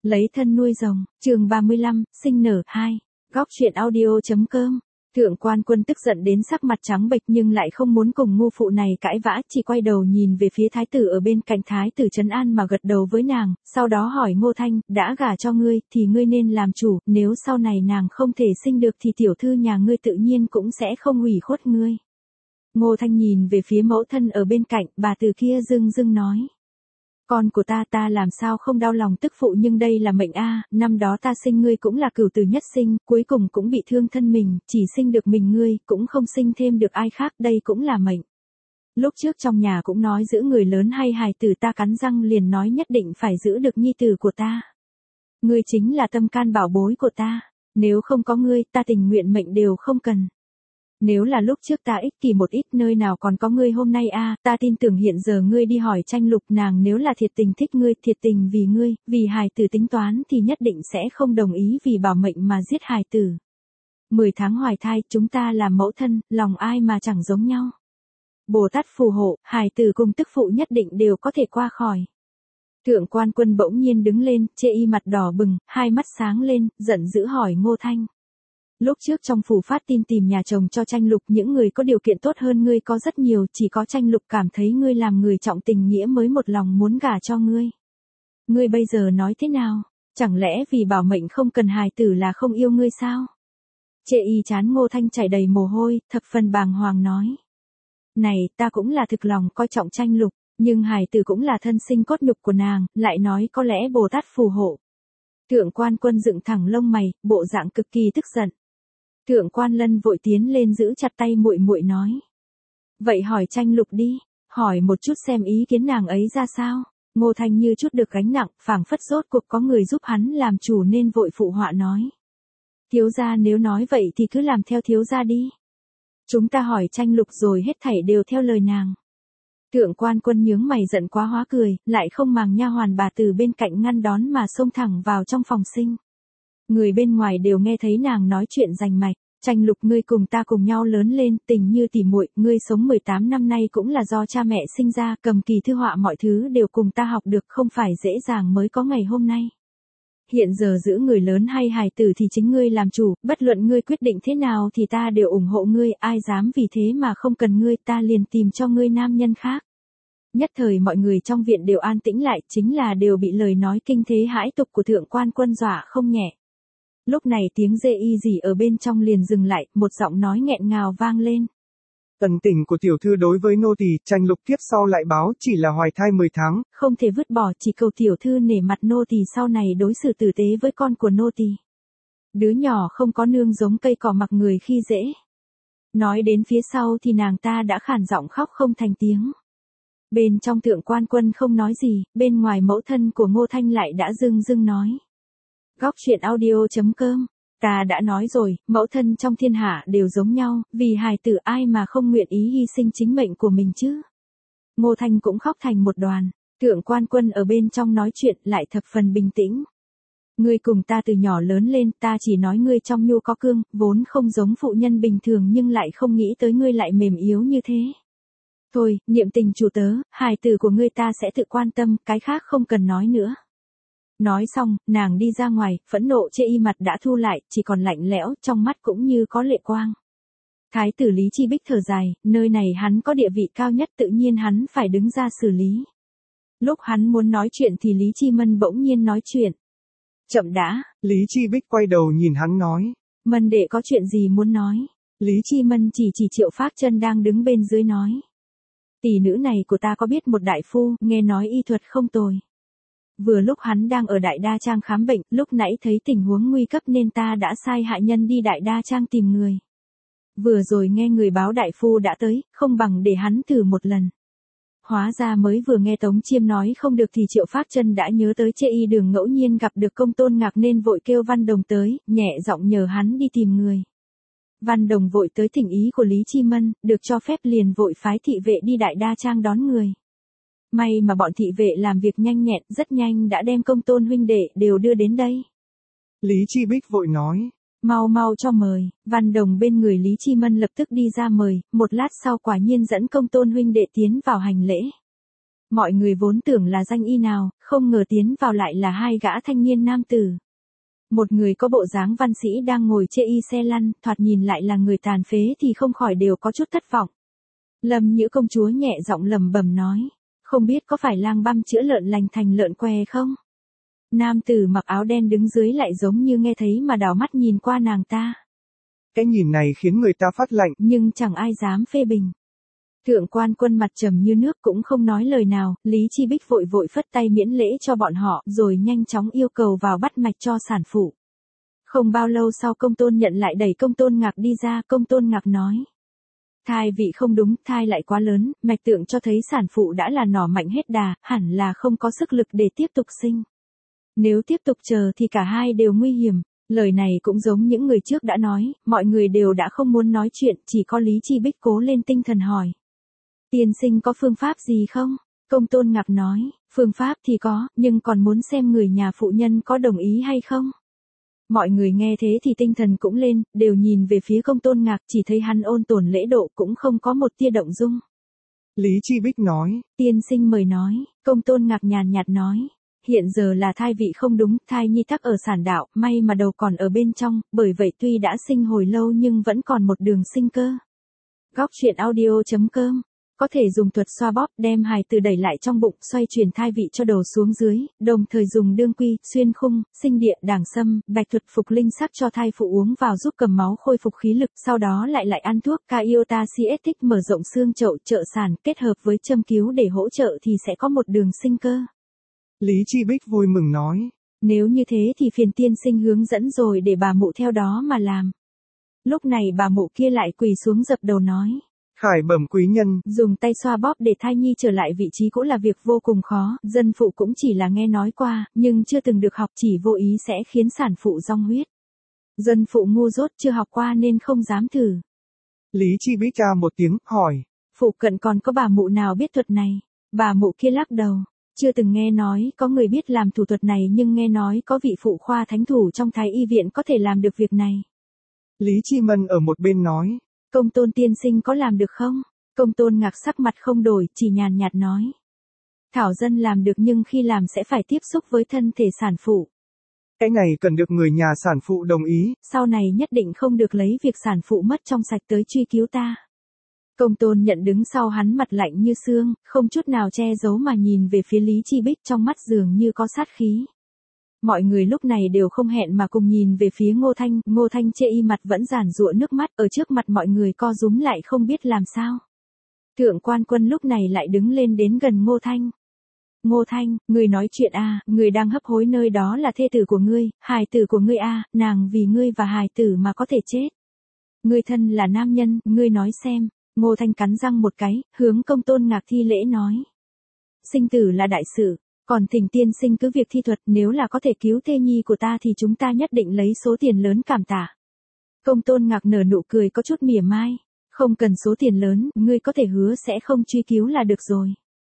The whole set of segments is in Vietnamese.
Lấy thân nuôi rồng, chương 35, sinh nở 2. Góc truyện audio.com. Thượng quan Quân tức giận đến sắc mặt trắng bệch nhưng lại không muốn cùng ngu phụ này cãi vã, chỉ quay đầu nhìn về phía thái tử ở bên cạnh, thái tử trấn an mà gật đầu với nàng, sau đó hỏi Ngô Thanh, đã gả cho ngươi, thì ngươi nên làm chủ, nếu sau này nàng không thể sinh được thì tiểu thư nhà ngươi tự nhiên cũng sẽ không ủy khuất ngươi. Ngô Thanh nhìn về phía mẫu thân ở bên cạnh, bà từ kia dưng dưng nói. Con của ta làm sao không đau lòng tức phụ, nhưng đây là mệnh a, năm đó ta sinh ngươi cũng là cửu tử nhất sinh, cuối cùng cũng bị thương thân mình, chỉ sinh được mình ngươi, cũng không sinh thêm được ai khác, đây cũng là mệnh. Lúc trước trong nhà cũng nói giữ người lớn hay hài tử, ta cắn răng liền nói nhất định phải giữ được nhi tử của ta. Ngươi chính là tâm can bảo bối của ta, nếu không có ngươi, ta tình nguyện mệnh đều không cần. Nếu là lúc trước ta ích kỷ một ít, nơi nào còn có ngươi hôm nay a, ta tin tưởng hiện giờ ngươi đi hỏi Tranh Lục nàng, nếu là thiệt tình thích ngươi, thiệt tình vì ngươi, vì hài tử tính toán thì nhất định sẽ không đồng ý vì bảo mệnh mà giết hài tử. 10 tháng hoài thai, chúng ta làm mẫu thân, lòng ai mà chẳng giống nhau. Bồ Tát phù hộ, hài tử cùng tức phụ nhất định đều có thể qua khỏi. Thượng quan Quân bỗng nhiên đứng lên, chê y mặt đỏ bừng, hai mắt sáng lên, giận dữ hỏi Ngô Thanh. Lúc trước trong phủ phát tin tìm nhà chồng cho Tranh Lục, những người có điều kiện tốt hơn ngươi có rất nhiều, chỉ có Tranh Lục cảm thấy ngươi làm người trọng tình nghĩa mới một lòng muốn gả cho ngươi. Ngươi bây giờ nói thế nào? Chẳng lẽ vì bảo mệnh không cần hài tử là không yêu ngươi sao? Chê y chán Ngô Thanh chảy đầy mồ hôi, thập phần bàng hoàng nói. Này, ta cũng là thực lòng coi trọng Tranh Lục, nhưng hài tử cũng là thân sinh cốt nhục của nàng, lại nói có lẽ Bồ Tát phù hộ. Thượng quan Quân dựng thẳng lông mày, bộ dạng cực kỳ tức giận. Thượng quan Lân vội tiến lên giữ chặt tay muội muội nói. Vậy hỏi Tranh Lục đi, hỏi một chút xem ý kiến nàng ấy ra sao. Ngô Thanh như chút được gánh nặng, phảng phất rốt cuộc có người giúp hắn làm chủ nên vội phụ họa nói. Thiếu gia nếu nói vậy thì cứ làm theo thiếu gia đi. Chúng ta hỏi Tranh Lục rồi hết thảy đều theo lời nàng. Thượng quan Quân nhướng mày giận quá hóa cười, lại không màng nha hoàn bà từ bên cạnh ngăn đón mà xông thẳng vào trong phòng sinh. Người bên ngoài đều nghe thấy nàng nói chuyện rành mạch. Tranh Lục, ngươi cùng ta cùng nhau lớn lên, tình như tỉ muội, ngươi sống 18 năm nay cũng là do cha mẹ sinh ra, cầm kỳ thư họa mọi thứ đều cùng ta học được, không phải dễ dàng mới có ngày hôm nay. Hiện giờ giữ người lớn hay hài tử thì chính ngươi làm chủ, bất luận ngươi quyết định thế nào thì ta đều ủng hộ ngươi, ai dám vì thế mà không cần ngươi, ta liền tìm cho ngươi nam nhân khác. Nhất thời mọi người trong viện đều an tĩnh lại, chính là đều bị lời nói kinh thế hãi tục của Thượng quan Quân dọa không nhẹ. Lúc này tiếng dê y gì ở bên trong liền dừng lại, một giọng nói nghẹn ngào vang lên. Tần tình của tiểu thư đối với nô tỳ, Tranh Lục kiếp sau lại báo chỉ là hoài thai 10 tháng. Không thể vứt bỏ, chỉ cầu tiểu thư nể mặt nô tỳ sau này đối xử tử tế với con của nô tỳ. Đứa nhỏ không có nương giống cây cỏ mặc người khi dễ. Nói đến phía sau thì nàng ta đã khản giọng khóc không thành tiếng. Bên trong Thượng quan Quân không nói gì, bên ngoài mẫu thân của Ngô Thanh lại đã dưng dưng nói. Góc truyện audio.com. Ta đã nói rồi, mẫu thân trong thiên hạ đều giống nhau, vì hài tử ai mà không nguyện ý hy sinh chính mệnh của mình chứ. Ngô Thanh cũng khóc thành một đoàn. Thượng quan Quân ở bên trong nói chuyện lại thập phần bình tĩnh. Ngươi cùng ta từ nhỏ lớn lên, ta chỉ nói ngươi trong nhu có cương, vốn không giống phụ nhân bình thường nhưng lại không nghĩ tới ngươi lại mềm yếu như thế. Thôi, niệm tình chủ tớ, hài tử của ngươi ta sẽ tự quan tâm, cái khác không cần nói nữa. Nói xong, nàng đi ra ngoài, phẫn nộ chê y mặt đã thu lại, chỉ còn lạnh lẽo, trong mắt cũng như có lệ quang. Thái tử Lý Chi Bích thở dài, nơi này hắn có địa vị cao nhất, tự nhiên hắn phải đứng ra xử lý. Lúc hắn muốn nói chuyện thì Lý Chi Mân bỗng nhiên nói chuyện. Chậm đã. Lý Chi Bích quay đầu nhìn hắn nói. Mân đệ có chuyện gì muốn nói? Lý Chi Mân chỉ Triệu Phác Chân đang đứng bên dưới nói. Tỷ nữ này của ta có biết một đại phu, nghe nói y thuật không tồi. Vừa lúc hắn đang ở Đại Đa Trang khám bệnh, lúc nãy thấy tình huống nguy cấp nên ta đã sai hạ nhân đi Đại Đa Trang tìm người. Vừa rồi nghe người báo đại phu đã tới, không bằng để hắn thử một lần. Hóa ra mới vừa nghe Tống Chiêm nói không được thì Triệu Phác Chân đã nhớ tới Chê y đường ngẫu nhiên gặp được Công Tôn Ngạc nên vội kêu Văn Đồng tới, nhẹ giọng nhờ hắn đi tìm người. Văn Đồng vội tới thỉnh ý của Lý Chi Mân, được cho phép liền vội phái thị vệ đi Đại Đa Trang đón người. May mà bọn thị vệ làm việc nhanh nhẹn, rất nhanh đã đem Công Tôn huynh đệ đều đưa đến đây. Lý Chi Bích vội nói. Mau mau cho mời. Văn Đồng bên người Lý Chi Mân lập tức đi ra mời, một lát sau quả nhiên dẫn Công Tôn huynh đệ tiến vào hành lễ. Mọi người vốn tưởng là danh y nào, không ngờ tiến vào lại là hai gã thanh niên nam tử. Một người có bộ dáng văn sĩ đang ngồi chê y xe lăn, thoạt nhìn lại là người tàn phế thì không khỏi đều có chút thất vọng. Lâm Nhữ công chúa nhẹ giọng lẩm bẩm nói, không biết có phải lang băm chữa lợn lành thành lợn què không? Nam tử mặc áo đen đứng dưới lại giống như nghe thấy mà đảo mắt nhìn qua nàng ta. Cái nhìn này khiến người ta phát lạnh, nhưng chẳng ai dám phê bình. Thượng quan Quân mặt trầm như nước cũng không nói lời nào, Lý Chi Bích vội vội phất tay miễn lễ cho bọn họ, rồi nhanh chóng yêu cầu vào bắt mạch cho sản phụ. Không bao lâu sau Công Tôn Nhận lại đẩy Công Tôn Ngạc đi ra, Công Tôn Ngạc nói. Thai vị không đúng, thai lại quá lớn, mạch tượng cho thấy sản phụ đã là nỏ mạnh hết đà, hẳn là không có sức lực để tiếp tục sinh. Nếu tiếp tục chờ thì cả hai đều nguy hiểm. Lời này cũng giống những người trước đã nói, mọi người đều đã không muốn nói chuyện, chỉ có Lý Chi Bích cố lên tinh thần hỏi. Tiên sinh có phương pháp gì không? Công Tôn Ngạc nói, phương pháp thì có, nhưng còn muốn xem người nhà phụ nhân có đồng ý hay không? Mọi người nghe thế thì tinh thần cũng lên, đều nhìn về phía Công Tôn Ngạc, chỉ thấy hắn ôn tồn lễ độ cũng không có một tia động dung. Lý Chi Bích nói, tiên sinh mời nói, Công Tôn Ngạc nhàn nhạt nói. Hiện giờ là thai vị không đúng, thai nhi tắc ở sản đạo, may mà đầu còn ở bên trong, bởi vậy tuy đã sinh hồi lâu nhưng vẫn còn một đường sinh cơ. Góc truyện audio.com có thể dùng thuật xoa bóp đem hài tử đẩy lại trong bụng, xoay chuyển thai vị cho đầu xuống dưới, đồng thời dùng đương quy, xuyên khung, sinh địa, đàng sâm, bạch thuật phục linh sắc cho thai phụ uống vào giúp cầm máu khôi phục khí lực, sau đó lại ăn thuốc Caiota Cietic mở rộng xương chậu trợ sản kết hợp với châm cứu để hỗ trợ thì sẽ có một đường sinh cơ. Lý Chi Bích vui mừng nói. Nếu như thế thì phiền tiên sinh hướng dẫn rồi để bà mụ theo đó mà làm. Lúc này bà mụ kia lại quỳ xuống dập đầu nói. Khải bẩm quý nhân. Dùng tay xoa bóp để thai nhi trở lại vị trí cũ là việc vô cùng khó, dân phụ cũng chỉ là nghe nói qua, nhưng chưa từng được học, chỉ vô ý sẽ khiến sản phụ rong huyết. Dân phụ ngu dốt chưa học qua nên không dám thử. Lý Chi Bích ra một tiếng, hỏi. Phụ cận còn có bà mụ nào biết thuật này? Bà mụ kia lắc đầu. Chưa từng nghe nói có người biết làm thủ thuật này, nhưng nghe nói có vị phụ khoa thánh thủ trong Thái y viện có thể làm được việc này. Lý Chi Mân ở một bên nói. Công Tôn tiên sinh có làm được không? Công Tôn Ngạc sắc mặt không đổi, chỉ nhàn nhạt nói. Thảo dân làm được nhưng khi làm sẽ phải tiếp xúc với thân thể sản phụ. Cái này cần được người nhà sản phụ đồng ý. Sau này nhất định không được lấy việc sản phụ mất trong sạch tới truy cứu ta. Công Tôn Nhận đứng sau hắn mặt lạnh như xương, không chút nào che giấu mà nhìn về phía Lý Chi Bích, trong mắt dường như có sát khí. Mọi người lúc này đều không hẹn mà cùng nhìn về phía Ngô Thanh chê y mặt vẫn giàn giụa nước mắt, ở trước mặt mọi người co rúm lại không biết làm sao. Thượng quan Quân lúc này lại đứng lên đến gần Ngô Thanh. Ngô Thanh, người nói chuyện à, người đang hấp hối nơi đó là thê tử của ngươi, hài tử của ngươi à, nàng vì ngươi và hài tử mà có thể chết. Ngươi thân là nam nhân, ngươi nói xem. Ngô Thanh cắn răng một cái, hướng Công Tôn Ngạc thi lễ nói. Sinh tử là đại sự, còn thỉnh tiên sinh cứ việc thi thuật, nếu là có thể cứu thê nhi của ta thì chúng ta nhất định lấy số tiền lớn cảm tạ. Công Tôn Ngạc nở nụ cười có chút mỉa mai. Không cần số tiền lớn, ngươi có thể hứa sẽ không truy cứu là được rồi.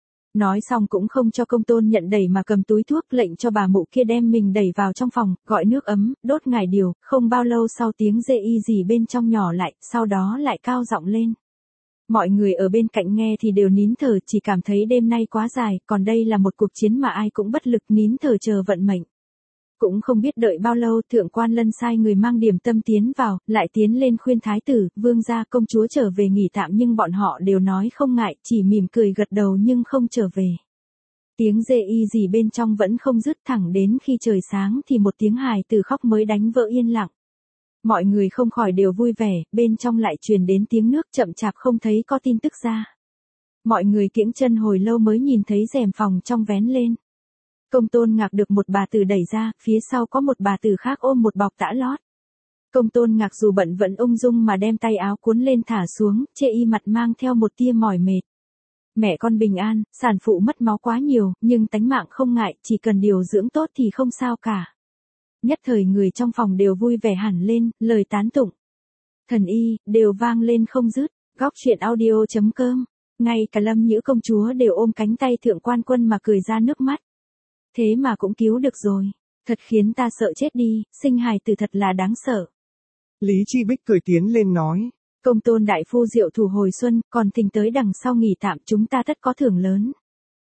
Nói xong cũng không cho Công Tôn Nhận đẩy mà cầm túi thuốc, lệnh cho bà mụ kia đem mình đẩy vào trong phòng, gọi nước ấm, đốt ngải điều, không bao lâu sau tiếng rê y gì bên trong nhỏ lại, sau đó lại cao giọng lên. Mọi người ở bên cạnh nghe thì đều nín thở, chỉ cảm thấy đêm nay quá dài, còn đây là một cuộc chiến mà ai cũng bất lực nín thở chờ vận mệnh. Cũng không biết đợi bao lâu, Thượng quan Lân sai người mang điểm tâm tiến vào, lại tiến lên khuyên thái tử, vương gia, công chúa trở về nghỉ tạm, nhưng bọn họ đều nói không ngại, chỉ mỉm cười gật đầu nhưng không trở về. Tiếng rê y gì bên trong vẫn không dứt, thẳng đến khi trời sáng thì một tiếng hài tử khóc mới đánh vỡ yên lặng. Mọi người không khỏi đều vui vẻ, bên trong lại truyền đến tiếng nước chậm chạp không thấy có tin tức ra. Mọi người kiễng chân hồi lâu mới nhìn thấy rèm phòng trong vén lên. Công Tôn Ngạc được một bà tử đẩy ra, phía sau có một bà tử khác ôm một bọc tã lót. Công Tôn Ngạc dù bận vẫn ung dung mà đem tay áo cuốn lên thả xuống, chê y mặt mang theo một tia mỏi mệt. Mẹ con bình an, sản phụ mất máu quá nhiều, nhưng tánh mạng không ngại, chỉ cần điều dưỡng tốt thì không sao cả. Nhất thời người trong phòng đều vui vẻ hẳn lên, lời tán tụng. Thần y, đều vang lên không dứt. Góc truyện audio.com. Ngay cả Lâm Nhữ công chúa đều ôm cánh tay Thượng quan Quân mà cười ra nước mắt. Thế mà cũng cứu được rồi. Thật khiến ta sợ chết đi, sinh hài tử thật là đáng sợ. Lý Chi Bích cười tiến lên nói. Công Tôn đại phu diệu thủ hồi xuân, còn thỉnh tới đằng sau nghỉ tạm, chúng ta tất có thưởng lớn.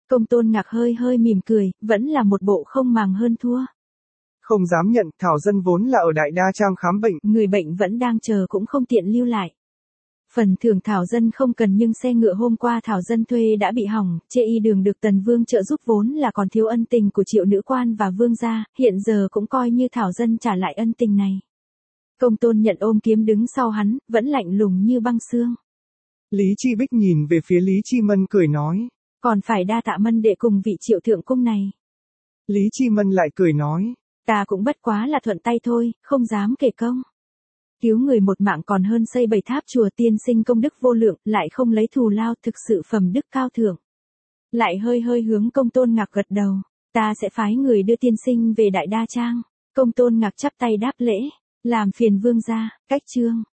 Công Tôn Ngạc hơi hơi mỉm cười, vẫn là một bộ không màng hơn thua. Không dám nhận, Thảo Dân vốn là ở Đại Đa Trang khám bệnh. Người bệnh vẫn đang chờ cũng không tiện lưu lại. Phần thưởng Thảo Dân không cần nhưng xe ngựa hôm qua Thảo Dân thuê đã bị hỏng, chê y đường được Tần Vương trợ giúp vốn là còn thiếu ân tình của Triệu nữ quan và Vương gia, hiện giờ cũng coi như Thảo Dân trả lại ân tình này. Công Tôn nhận ôm kiếm đứng sau hắn, vẫn lạnh lùng như băng xương. Lý Chi Bích nhìn về phía Lý Chi Mân cười nói. Còn phải đa tạ Mân đệ cùng vị Triệu thượng cung này. Lý Chi Mân lại cười nói. Ta cũng bất quá là thuận tay thôi, không dám kể công. Cứu người một mạng còn hơn xây 7 tháp chùa, tiên sinh công đức vô lượng, lại không lấy thù lao, thực sự phẩm đức cao thượng. Lại hơi hơi hướng Công Tôn Ngạc gật đầu. Ta sẽ phái người đưa tiên sinh về Đại Đa Trang. Công Tôn Ngạc chắp tay đáp lễ. Làm phiền vương gia, cách chương.